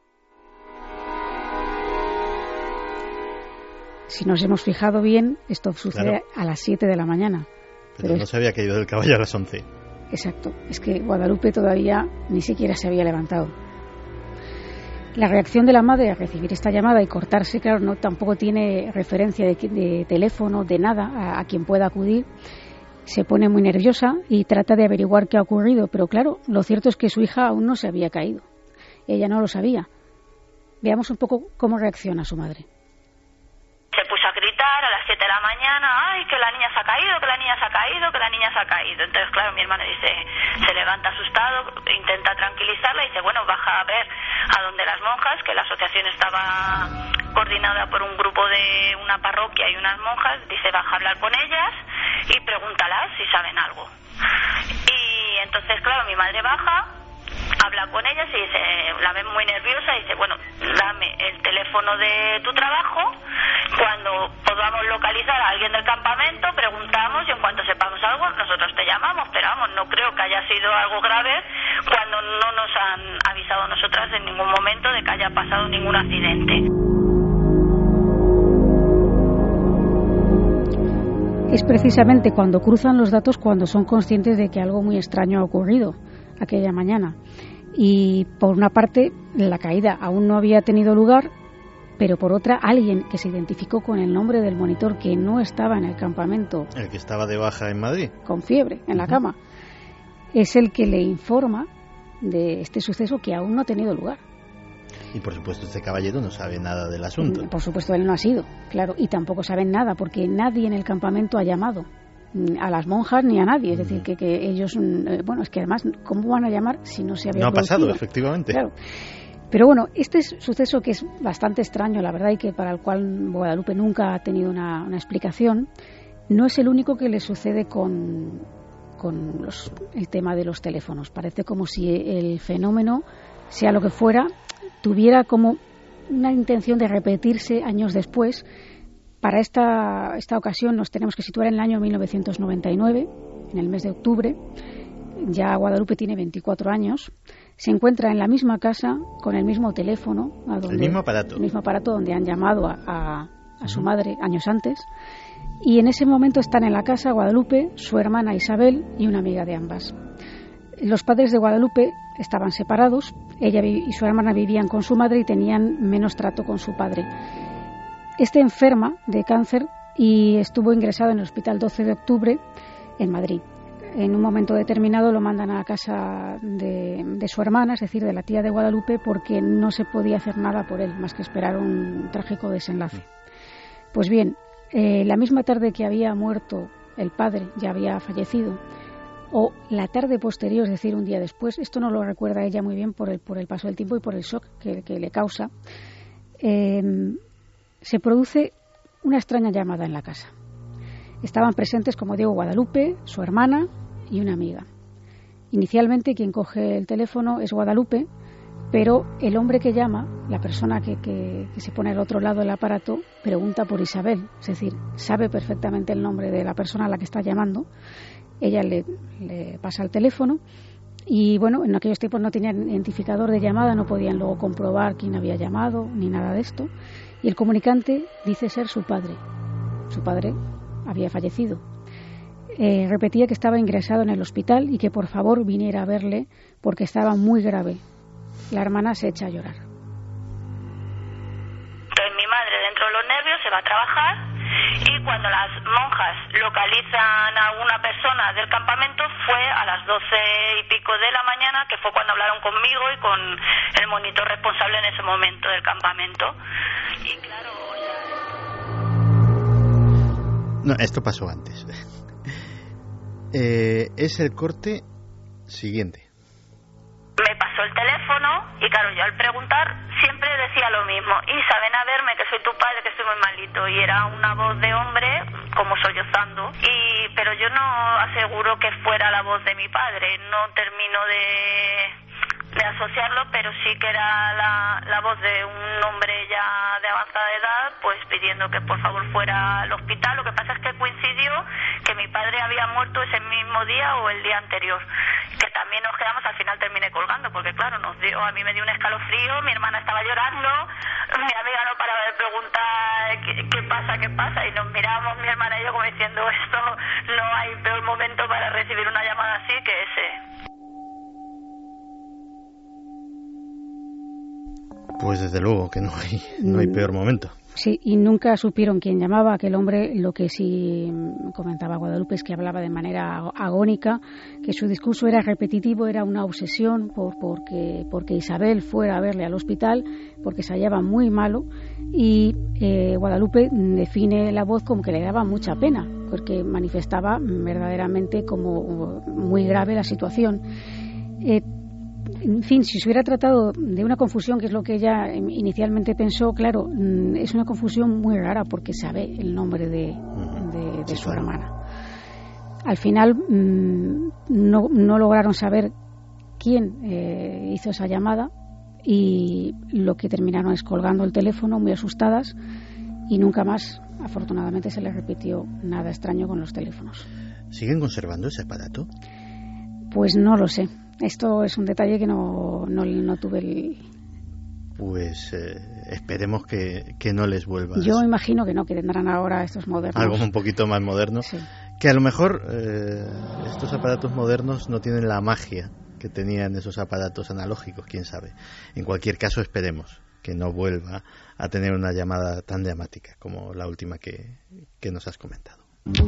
Si nos hemos fijado bien, esto sucede a las 7 de la mañana. Pero no se había caído del caballo a las 11. Exacto. Es que Guadalupe todavía ni siquiera se había levantado. La reacción de la madre a recibir esta llamada y cortarse, claro, no tampoco tiene referencia de teléfono, de nada, a quien pueda acudir. Se pone muy nerviosa y trata de averiguar qué ha ocurrido. Pero claro, lo cierto es que su hija aún no se había caído. Ella no lo sabía. Veamos un poco cómo reacciona su madre. Se puso a gritar a las 7 de la mañana, ¡ay, que la niña se ha caído, que la niña se ha caído, que la niña se ha caído! Entonces, claro, mi hermano dice, se levanta asustado, intenta tranquilizarla y dice, bueno, baja a ver a donde las monjas, que la asociación estaba coordinada por un grupo de una parroquia y unas monjas, dice, baja a hablar con ellas y pregúntalas si saben algo. Y entonces, claro, mi madre baja, habla con ellas y dice, la ven muy nerviosa y dice, bueno, dame el teléfono de tu trabajo, cuando podamos localizar a alguien del campamento preguntamos y en cuanto sepamos algo nosotros te llamamos, pero vamos, no creo que haya sido algo grave cuando no nos han avisado a nosotras en ningún momento de que haya pasado ningún accidente. Es precisamente cuando cruzan los datos cuando son conscientes de que algo muy extraño ha ocurrido aquella mañana. Y por una parte, la caída aún no había tenido lugar, pero por otra, alguien que se identificó con el nombre del monitor que no estaba en el campamento, el que estaba de baja en Madrid, con fiebre en la cama, es el que le informa de este suceso que aún no ha tenido lugar. Y por supuesto este caballero no sabe nada del asunto. Por supuesto él no ha sido, claro, y tampoco saben nada porque nadie en el campamento ha llamado a las monjas ni a nadie, es decir, que ellos, bueno, es que además, ¿cómo van a llamar si no se había producido? No ha pasado, efectivamente. Claro. Pero bueno, este suceso que es bastante extraño, la verdad, y que para el cual Guadalupe nunca ha tenido una explicación, no es el único que le sucede con el tema de los teléfonos. Parece como si el fenómeno, sea lo que fuera, tuviera como una intención de repetirse años después. Para esta ocasión nos tenemos que situar en el año 1999, en el mes de octubre. Ya Guadalupe tiene 24 años. Se encuentra en la misma casa, con el mismo teléfono. El mismo aparato. El mismo aparato donde han llamado a su madre años antes. Y en ese momento están en la casa Guadalupe, su hermana Isabel y una amiga de ambas. Los padres de Guadalupe estaban separados. Ella y su hermana vivían con su madre y tenían menos trato con su padre. Este enferma de cáncer y estuvo ingresado en el hospital 12 de octubre en Madrid. En un momento determinado lo mandan a casa de su hermana, es decir, de la tía de Guadalupe, porque no se podía hacer nada por él, más que esperar un trágico desenlace. Pues bien, la misma tarde que había muerto el padre, ya había fallecido, o la tarde posterior, es decir, un día después, esto no lo recuerda ella muy bien por el paso del tiempo y por el shock que le causa, se produce una extraña llamada en la casa. Estaban presentes, como digo, Guadalupe, su hermana y una amiga. Inicialmente quien coge el teléfono es Guadalupe, pero el hombre que llama, la persona que se pone al otro lado del aparato, pregunta por Isabel, es decir, sabe perfectamente el nombre de la persona a la que está llamando. Ella le pasa el teléfono y, bueno, en aquellos tiempos no tenían identificador de llamada, no podían luego comprobar quién había llamado ni nada de esto. Y el comunicante dice ser su padre. Su padre había fallecido. Repetía que estaba ingresado en el hospital y que por favor viniera a verle porque estaba muy grave. La hermana se echa a llorar. Entonces mi madre, dentro de los nervios, se va a trabajar y cuando las monjas localizan a una persona del campamento fue a las 12 y pico de la mañana, que fue cuando hablaron conmigo y con el monitor responsable en ese momento del campamento. Y claro, no, esto pasó antes. Es el corte siguiente. Me pasó el teléfono y claro, yo al preguntar siempre decía lo mismo: Isa, ven a verme que soy tu padre, que estoy muy malito. Y era una voz de hombre como sollozando, pero yo no aseguro que fuera la voz de mi padre, no termino de asociarlo, pero sí que era la voz de un hombre ya de avanzada edad, pues pidiendo que por favor fuera al hospital. Lo que pasa es que coincidió que mi padre había muerto ese mismo día o el día anterior, que también nos quedamos, al final terminé colgando, porque claro, a mí me dio un escalofrío, mi hermana estaba llorando, mi amiga no paraba de preguntar qué pasa, y nos mirábamos mi hermana y yo como diciendo, esto no hay peor momento para recibir una llamada así que ese. Pues desde luego que no hay peor momento. Sí, y nunca supieron quién llamaba a aquel hombre. Lo que sí comentaba Guadalupe es que hablaba de manera agónica, que su discurso era repetitivo, era una obsesión porque Isabel fuera a verle al hospital, porque se hallaba muy malo, y Guadalupe define la voz como que le daba mucha pena, porque manifestaba verdaderamente como muy grave la situación. En fin, si se hubiera tratado de una confusión, que es lo que ella inicialmente pensó, claro, es una confusión muy rara porque sabe el nombre de su hermana. Al final no lograron saber quién hizo esa llamada y lo que terminaron es colgando el teléfono muy asustadas y nunca más, afortunadamente, se les repitió nada extraño con los teléfonos. ¿Siguen conservando ese aparato? Pues no lo sé. Esto es un detalle que no tuve el... Pues esperemos que no les vuelva. Yo imagino que no, que tendrán ahora estos modernos. Algo un poquito más moderno. Sí. Que a lo mejor estos aparatos modernos no tienen la magia que tenían esos aparatos analógicos, quién sabe. En cualquier caso, esperemos que no vuelva a tener una llamada tan dramática como la última que nos has comentado.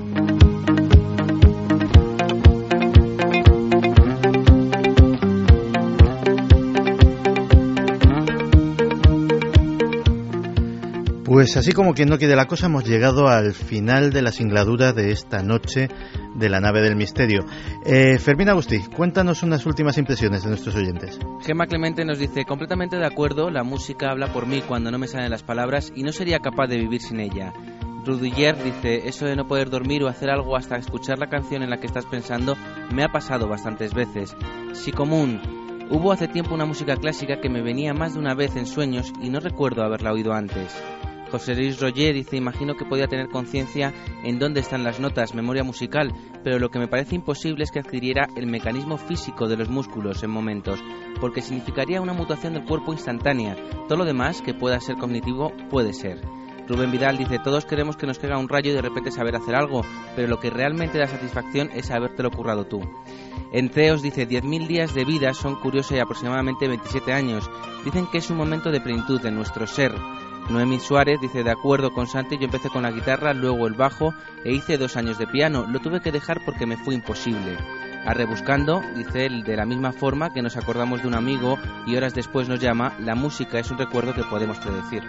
Pues así como quien no quiere la cosa, hemos llegado al final de la singladura de esta noche de la nave del misterio. Fermín Agustí, cuéntanos unas últimas impresiones de nuestros oyentes. Gemma Clemente nos dice: completamente de acuerdo, la música habla por mí cuando no me salen las palabras y no sería capaz de vivir sin ella. Rudiger dice: eso de no poder dormir o hacer algo hasta escuchar la canción en la que estás pensando me ha pasado bastantes veces. Psicomún: hubo hace tiempo una música clásica que me venía más de una vez en sueños y no recuerdo haberla oído antes. José Luis Roger dice: imagino que podía tener conciencia en dónde están las notas, memoria musical, pero lo que me parece imposible es que adquiriera el mecanismo físico de los músculos en momentos, porque significaría una mutación del cuerpo instantánea. Todo lo demás que pueda ser cognitivo puede ser. Rubén Vidal dice: todos queremos que nos caiga un rayo y de repente saber hacer algo, pero lo que realmente da satisfacción es habértelo currado tú. Enteos dice: 10.000 días de vida son curiosos y aproximadamente 27 años. Dicen que es un momento de plenitud en nuestro ser. Noemí Suárez dice: de acuerdo con Santi, yo empecé con la guitarra, luego el bajo e hice 2 años de piano. Lo tuve que dejar porque me fue imposible. A Rebuscando dice él: de la misma forma que nos acordamos de un amigo y horas después nos llama, la música es un recuerdo que podemos predecir.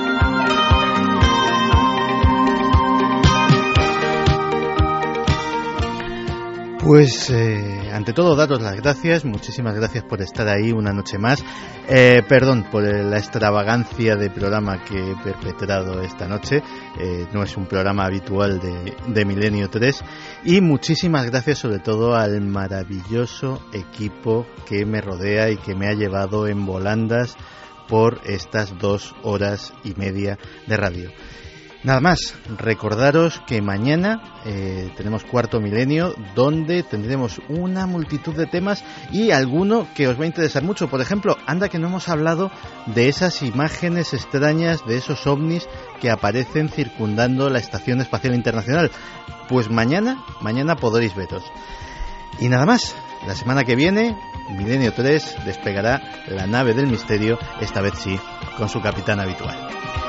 Pues ante todo daros las gracias, muchísimas gracias por estar ahí una noche más, perdón por la extravagancia de programa que he perpetrado esta noche, no es un programa habitual de Milenio 3, y muchísimas gracias sobre todo al maravilloso equipo que me rodea y que me ha llevado en volandas por estas 2 horas y media de radio. Nada más, recordaros que mañana tenemos Cuarto Milenio, donde tendremos una multitud de temas y alguno que os va a interesar mucho. Por ejemplo, anda que no hemos hablado de esas imágenes extrañas, de esos ovnis que aparecen circundando la Estación Espacial Internacional. Pues mañana podréis veros. Y nada más, la semana que viene, Milenio 3 despegará la nave del misterio, esta vez sí, con su capitán habitual.